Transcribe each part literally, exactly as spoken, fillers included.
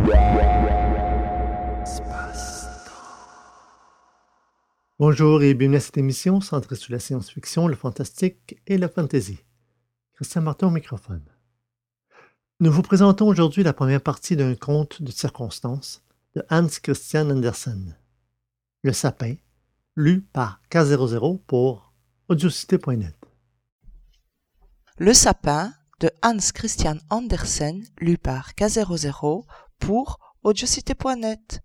Bonjour et bienvenue à cette émission centrée sur la science-fiction, le fantastique et la fantasy. Christian Martin au microphone. Nous vous présentons aujourd'hui la première partie d'un conte de circonstances de Hans Christian Andersen, Le Sapin, lu par K zéro zéro pour audiocité point net. Le Sapin de Hans Christian Andersen, lu par K zéro zéro pour audiocité point net.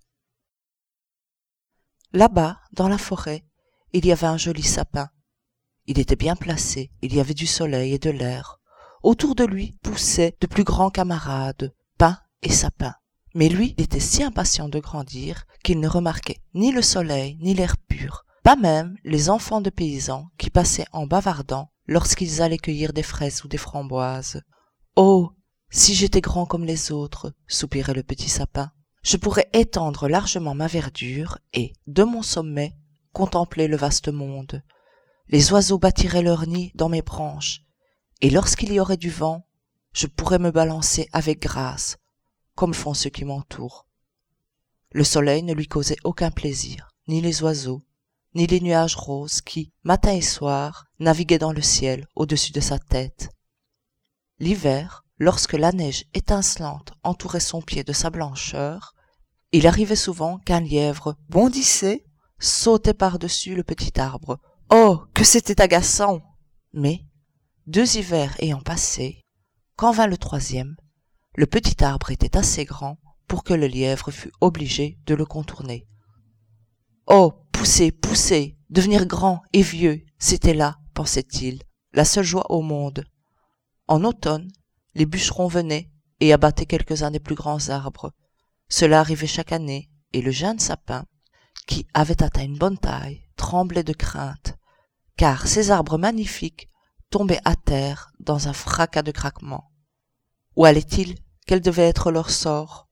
Là-bas, dans la forêt, il y avait un joli sapin. Il était bien placé, il y avait du soleil et de l'air. Autour de lui poussaient de plus grands camarades, pins et sapins. Mais lui, il était si impatient de grandir qu'il ne remarquait ni le soleil ni l'air pur, pas même les enfants de paysans qui passaient en bavardant lorsqu'ils allaient cueillir des fraises ou des framboises. « Oh, si j'étais grand comme les autres !» soupirait le petit sapin. Je pourrais étendre largement ma verdure et, de mon sommet, contempler le vaste monde. Les oiseaux bâtiraient leur nid dans mes branches, et lorsqu'il y aurait du vent, je pourrais me balancer avec grâce, comme font ceux qui m'entourent. Le soleil ne lui causait aucun plaisir, ni les oiseaux, ni les nuages roses qui, matin et soir, naviguaient dans le ciel au-dessus de sa tête. L'hiver, lorsque la neige étincelante entourait son pied de sa blancheur, il arrivait souvent qu'un lièvre bondissait, sautait par-dessus le petit arbre. Oh, que c'était agaçant! Mais, deux hivers ayant passé, quand vint le troisième, le petit arbre était assez grand pour que le lièvre fût obligé de le contourner. Oh, pousser, pousser, devenir grand et vieux, c'était là, pensait-il, la seule joie au monde. En automne, les bûcherons venaient et abattaient quelques-uns des plus grands arbres. Cela arrivait chaque année, et le jeune sapin, qui avait atteint une bonne taille, tremblait de crainte, car ces arbres magnifiques tombaient à terre dans un fracas de craquements. Où allaient-ils? Quel devait être leur sort?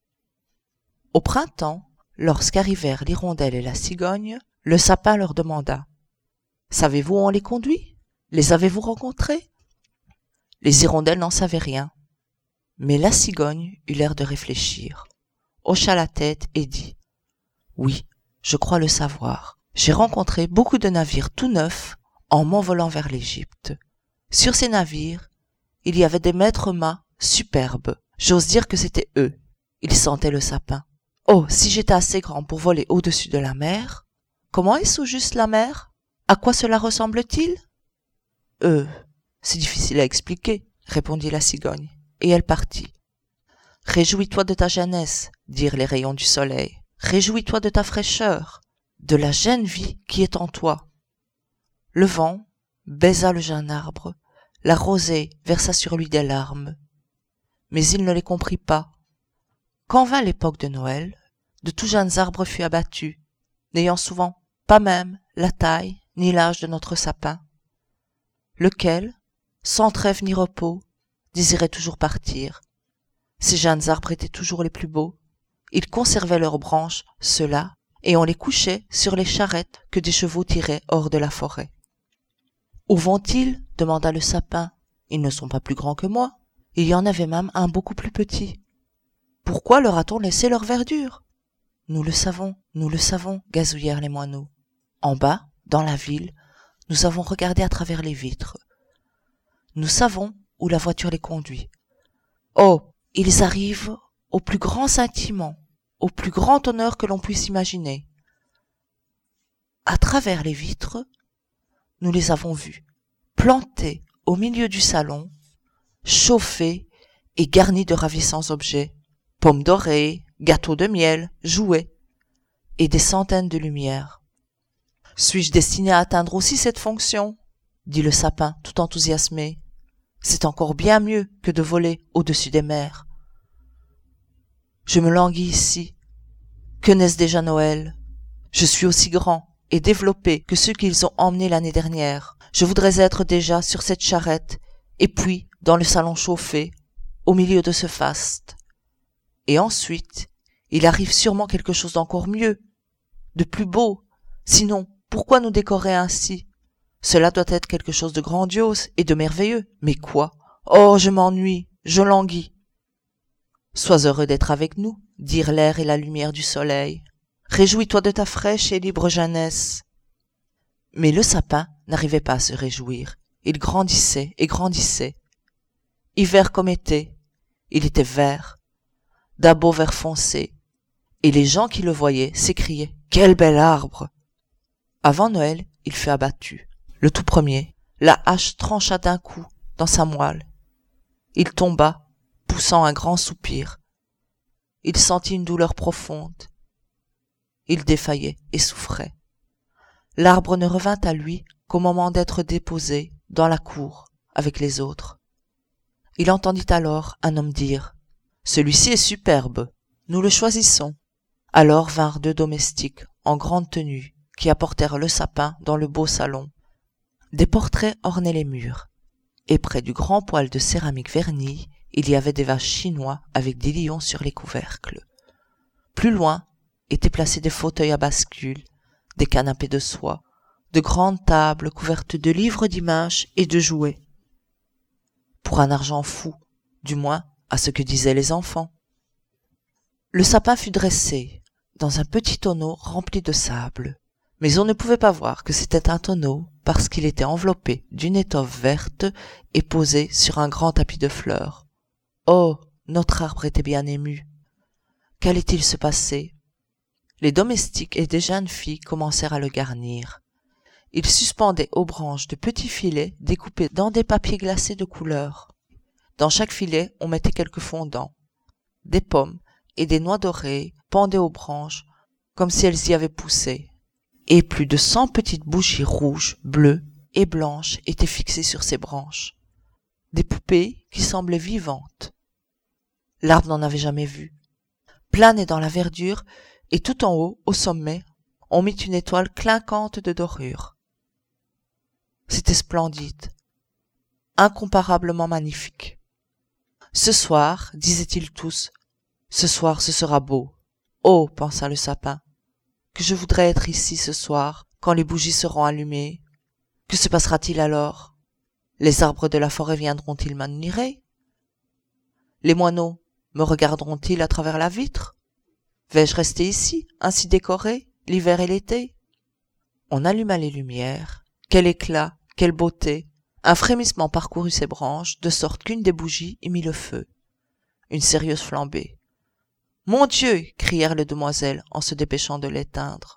Au printemps, lorsqu'arrivèrent l'hirondelle et la cigogne, le sapin leur demanda « Savez-vous où on les conduit? Les avez-vous rencontrés ?» Les hirondelles n'en savaient rien, mais la cigogne eut l'air de réfléchir, hocha la tête et dit « Oui, je crois le savoir. J'ai rencontré beaucoup de navires tout neufs en m'envolant vers l'Égypte. Sur ces navires, il y avait des maîtres-mâts superbes. J'ose dire que c'étaient eux. Ils sentaient le sapin. Oh, si j'étais assez grand pour voler au-dessus de la mer! Comment est-ce au juste la mer? À quoi cela ressemble-t-il? Euh... C'est difficile à expliquer, répondit la cigogne, et elle partit. Réjouis-toi de ta jeunesse, dirent les rayons du soleil. Réjouis-toi de ta fraîcheur, de la jeune vie qui est en toi. Le vent baisa le jeune arbre, la rosée versa sur lui des larmes. Mais il ne les comprit pas. Quand vint l'époque de Noël, de tout jeunes arbres furent abattus, n'ayant souvent pas même la taille ni l'âge de notre sapin, lequel, sans trêve ni repos, désirait toujours partir. Ces jeunes arbres étaient toujours les plus beaux. Ils conservaient leurs branches, ceux-là, et on les couchait sur les charrettes que des chevaux tiraient hors de la forêt. « Où vont-ils » demanda le sapin. « Ils ne sont pas plus grands que moi. Il y en avait même un beaucoup plus petit. Pourquoi leur a-t-on laissé leur verdure ?»« Nous le savons, nous le savons, » gazouillèrent les moineaux. En bas, dans la ville, nous avons regardé à travers les vitres. Nous savons où la voiture les conduit. Oh, ils arrivent au plus grand sentiment, au plus grand honneur que l'on puisse imaginer. À travers les vitres, nous les avons vus, plantés au milieu du salon, chauffés et garnis de ravissants objets, pommes dorées, gâteaux de miel, jouets, et des centaines de lumières. Suis-je destiné à atteindre aussi cette fonction? Dit le sapin, tout enthousiasmé. C'est encore bien mieux que de voler au-dessus des mers. Je me languis ici. Que n'est-ce déjà Noël? Je suis aussi grand et développé que ceux qu'ils ont emmenés l'année dernière. Je voudrais être déjà sur cette charrette, et puis dans le salon chauffé, au milieu de ce faste. Et ensuite, il arrive sûrement quelque chose d'encore mieux, de plus beau. Sinon, pourquoi nous décorer ainsi? Cela doit être quelque chose de grandiose et de merveilleux. Mais quoi? Oh, je m'ennuie, je languis. Sois heureux d'être avec nous, dirent l'air et la lumière du soleil. Réjouis-toi de ta fraîche et libre jeunesse. Mais le sapin n'arrivait pas à se réjouir. Il grandissait et grandissait. Hiver comme été, il était vert, d'un beau vert foncé, et les gens qui le voyaient s'écriaient « Quel bel arbre !» Avant Noël, il fut abattu. Le tout premier, la hache trancha d'un coup dans sa moelle. Il tomba, poussant un grand soupir. Il sentit une douleur profonde. Il défaillait et souffrait. L'arbre ne revint à lui qu'au moment d'être déposé dans la cour avec les autres. Il entendit alors un homme dire « Celui-ci est superbe, nous le choisissons. » Alors vinrent deux domestiques en grande tenue qui apportèrent le sapin dans le beau salon. Des portraits ornaient les murs, et près du grand poêle de céramique vernie, il y avait des vases chinois avec des lions sur les couvercles. Plus loin étaient placés des fauteuils à bascule, des canapés de soie, de grandes tables couvertes de livres d'images et de jouets. Pour un argent fou, du moins à ce que disaient les enfants. Le sapin fut dressé dans un petit tonneau rempli de sable, mais on ne pouvait pas voir que c'était un tonneau parce qu'il était enveloppé d'une étoffe verte et posé sur un grand tapis de fleurs. Oh, notre arbre était bien ému. Qu'allait-il se passer? Les domestiques et des jeunes filles commencèrent à le garnir. Ils suspendaient aux branches de petits filets découpés dans des papiers glacés de couleur. Dans chaque filet, on mettait quelques fondants. Des pommes et des noix dorées pendaient aux branches comme si elles y avaient poussé. Et plus de cent petites bougies rouges, bleues et blanches étaient fixées sur ces branches. Des poupées qui semblaient vivantes. L'arbre n'en avait jamais vu. Plané dans la verdure, et tout en haut, au sommet, on mit une étoile clinquante de dorure. C'était splendide, incomparablement magnifique. Ce soir, disaient-ils tous, ce soir ce sera beau. Oh, pensa le sapin, que je voudrais être ici ce soir, quand les bougies seront allumées. Que se passera-t-il alors? Les arbres de la forêt viendront-ils m'admirer? Les moineaux me regarderont-ils à travers la vitre? Vais-je rester ici, ainsi décoré, l'hiver et l'été? On alluma les lumières. Quel éclat, quelle beauté! Un frémissement parcourut ses branches, de sorte qu'une des bougies y mit le feu. Une sérieuse flambée. « Mon Dieu !» crièrent les demoiselles en se dépêchant de l'éteindre.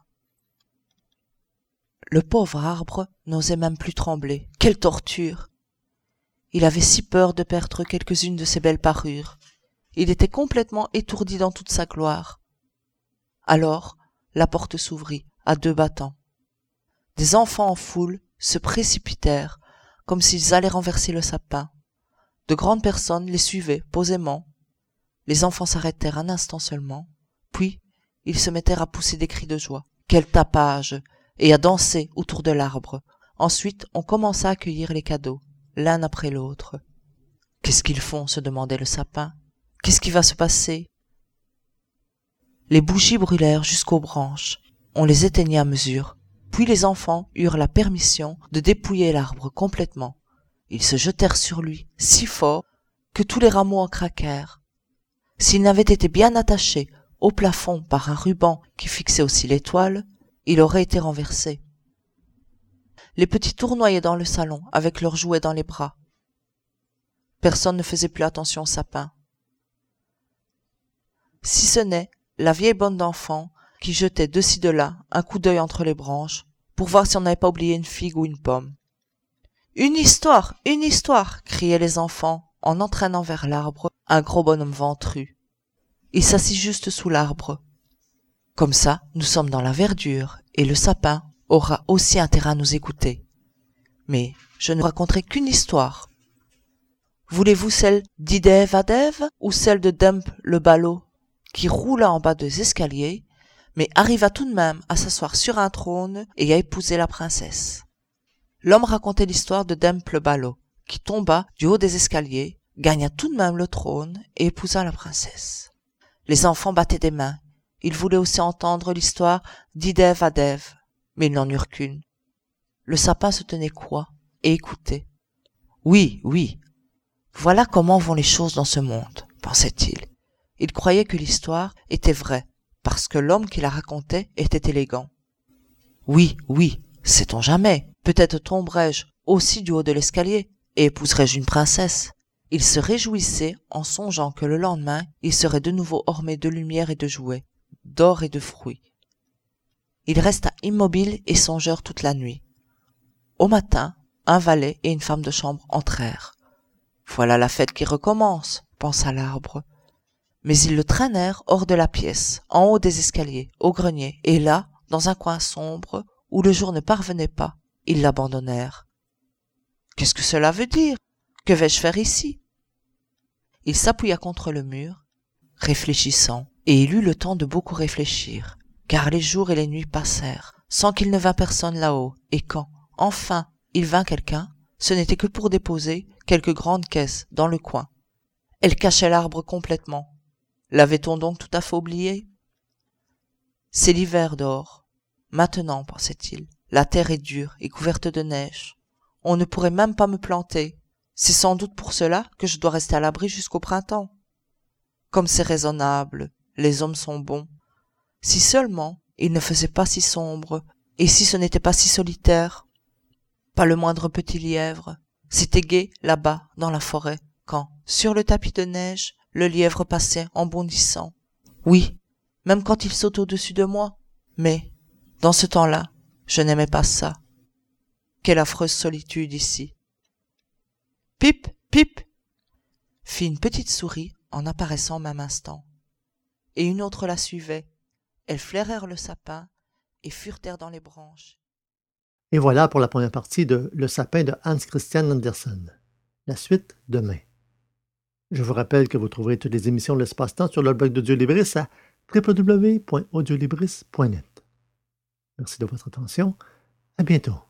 Le pauvre arbre n'osait même plus trembler. Quelle torture! Il avait si peur de perdre quelques-unes de ses belles parures. Il était complètement étourdi dans toute sa gloire. Alors, la porte s'ouvrit à deux battants. Des enfants en foule se précipitèrent comme s'ils allaient renverser le sapin. De grandes personnes les suivaient posément. Les enfants s'arrêtèrent un instant seulement, puis ils se mettèrent à pousser des cris de joie. Quel tapage! Et à danser autour de l'arbre. Ensuite, on commença à cueillir les cadeaux, l'un après l'autre. Qu'est-ce qu'ils font? Se demandait le sapin. Qu'est-ce qui va se passer? Les bougies brûlèrent jusqu'aux branches. On les éteignit à mesure. Puis les enfants eurent la permission de dépouiller l'arbre complètement. Ils se jetèrent sur lui si fort que tous les rameaux en craquèrent. S'il n'avait été bien attaché au plafond par un ruban qui fixait aussi l'étoile, il aurait été renversé. Les petits tournoyaient dans le salon avec leurs jouets dans les bras. Personne ne faisait plus attention au sapin. Si ce n'est la vieille bonne d'enfant qui jetait de ci de là un coup d'œil entre les branches pour voir si on n'avait pas oublié une figue ou une pomme. « Une histoire, une histoire !» criaient les enfants en entraînant vers l'arbre un gros bonhomme ventru. Il s'assit juste sous l'arbre. Comme ça, nous sommes dans la verdure et le sapin aura aussi intérêt à nous écouter. Mais je ne raconterai qu'une histoire. Voulez-vous celle d'Idev Adev ou celle de Dump le ballot qui roula en bas des escaliers mais arriva tout de même à s'asseoir sur un trône et à épouser la princesse? L'homme racontait l'histoire de Dump le ballot qui tomba du haut des escaliers, gagna tout de même le trône et épousa la princesse. Les enfants battaient des mains. Ils voulaient aussi entendre l'histoire d'Idev Adev, mais ils n'en eurent qu'une. Le sapin se tenait coi et écoutait. Oui, oui, voilà comment vont les choses dans ce monde, pensait-il. Il croyait que l'histoire était vraie, parce que l'homme qui la racontait était élégant. Oui, oui, sait-on jamais, peut-être tomberai-je aussi du haut de l'escalier et épouserai-je une princesse. Il se réjouissait en songeant que le lendemain, il serait de nouveau orné de lumière et de jouets, d'or et de fruits. Il resta immobile et songeur toute la nuit. Au matin, un valet et une femme de chambre entrèrent. Voilà la fête qui recommence, pensa l'arbre. Mais ils le traînèrent hors de la pièce, en haut des escaliers, au grenier, et là, dans un coin sombre, où le jour ne parvenait pas, ils l'abandonnèrent. Qu'est-ce que cela veut dire? Que vais-je faire ici? Il s'appuya contre le mur, réfléchissant, et il eut le temps de beaucoup réfléchir, car les jours et les nuits passèrent, sans qu'il ne vînt personne là-haut, et quand, enfin, il vint quelqu'un, ce n'était que pour déposer quelques grandes caisses dans le coin. Elles cachaient l'arbre complètement. L'avait-on donc tout à fait oublié? C'est l'hiver dehors. Maintenant, pensait-il, la terre est dure et couverte de neige. On ne pourrait même pas me planter. C'est sans doute pour cela que je dois rester à l'abri jusqu'au printemps. Comme c'est raisonnable, les hommes sont bons. Si seulement il ne faisait pas si sombre, et si ce n'était pas si solitaire. Pas le moindre petit lièvre. C'était gai là-bas, dans la forêt, quand, sur le tapis de neige, le lièvre passait en bondissant. Oui, même quand il saute au-dessus de moi. Mais, dans ce temps-là, je n'aimais pas ça. Quelle affreuse solitude ici. Pip, pip, fit une petite souris en apparaissant au même instant. Et une autre la suivait. Elles flairèrent le sapin et furetèrent dans les branches. Et voilà pour la première partie de Le sapin de Hans Christian Andersen. La suite demain. Je vous rappelle que vous trouverez toutes les émissions de l'Espace-Temps sur le blog d'Audiolibris à w w w point audiolibris point net. Merci de votre attention. À bientôt.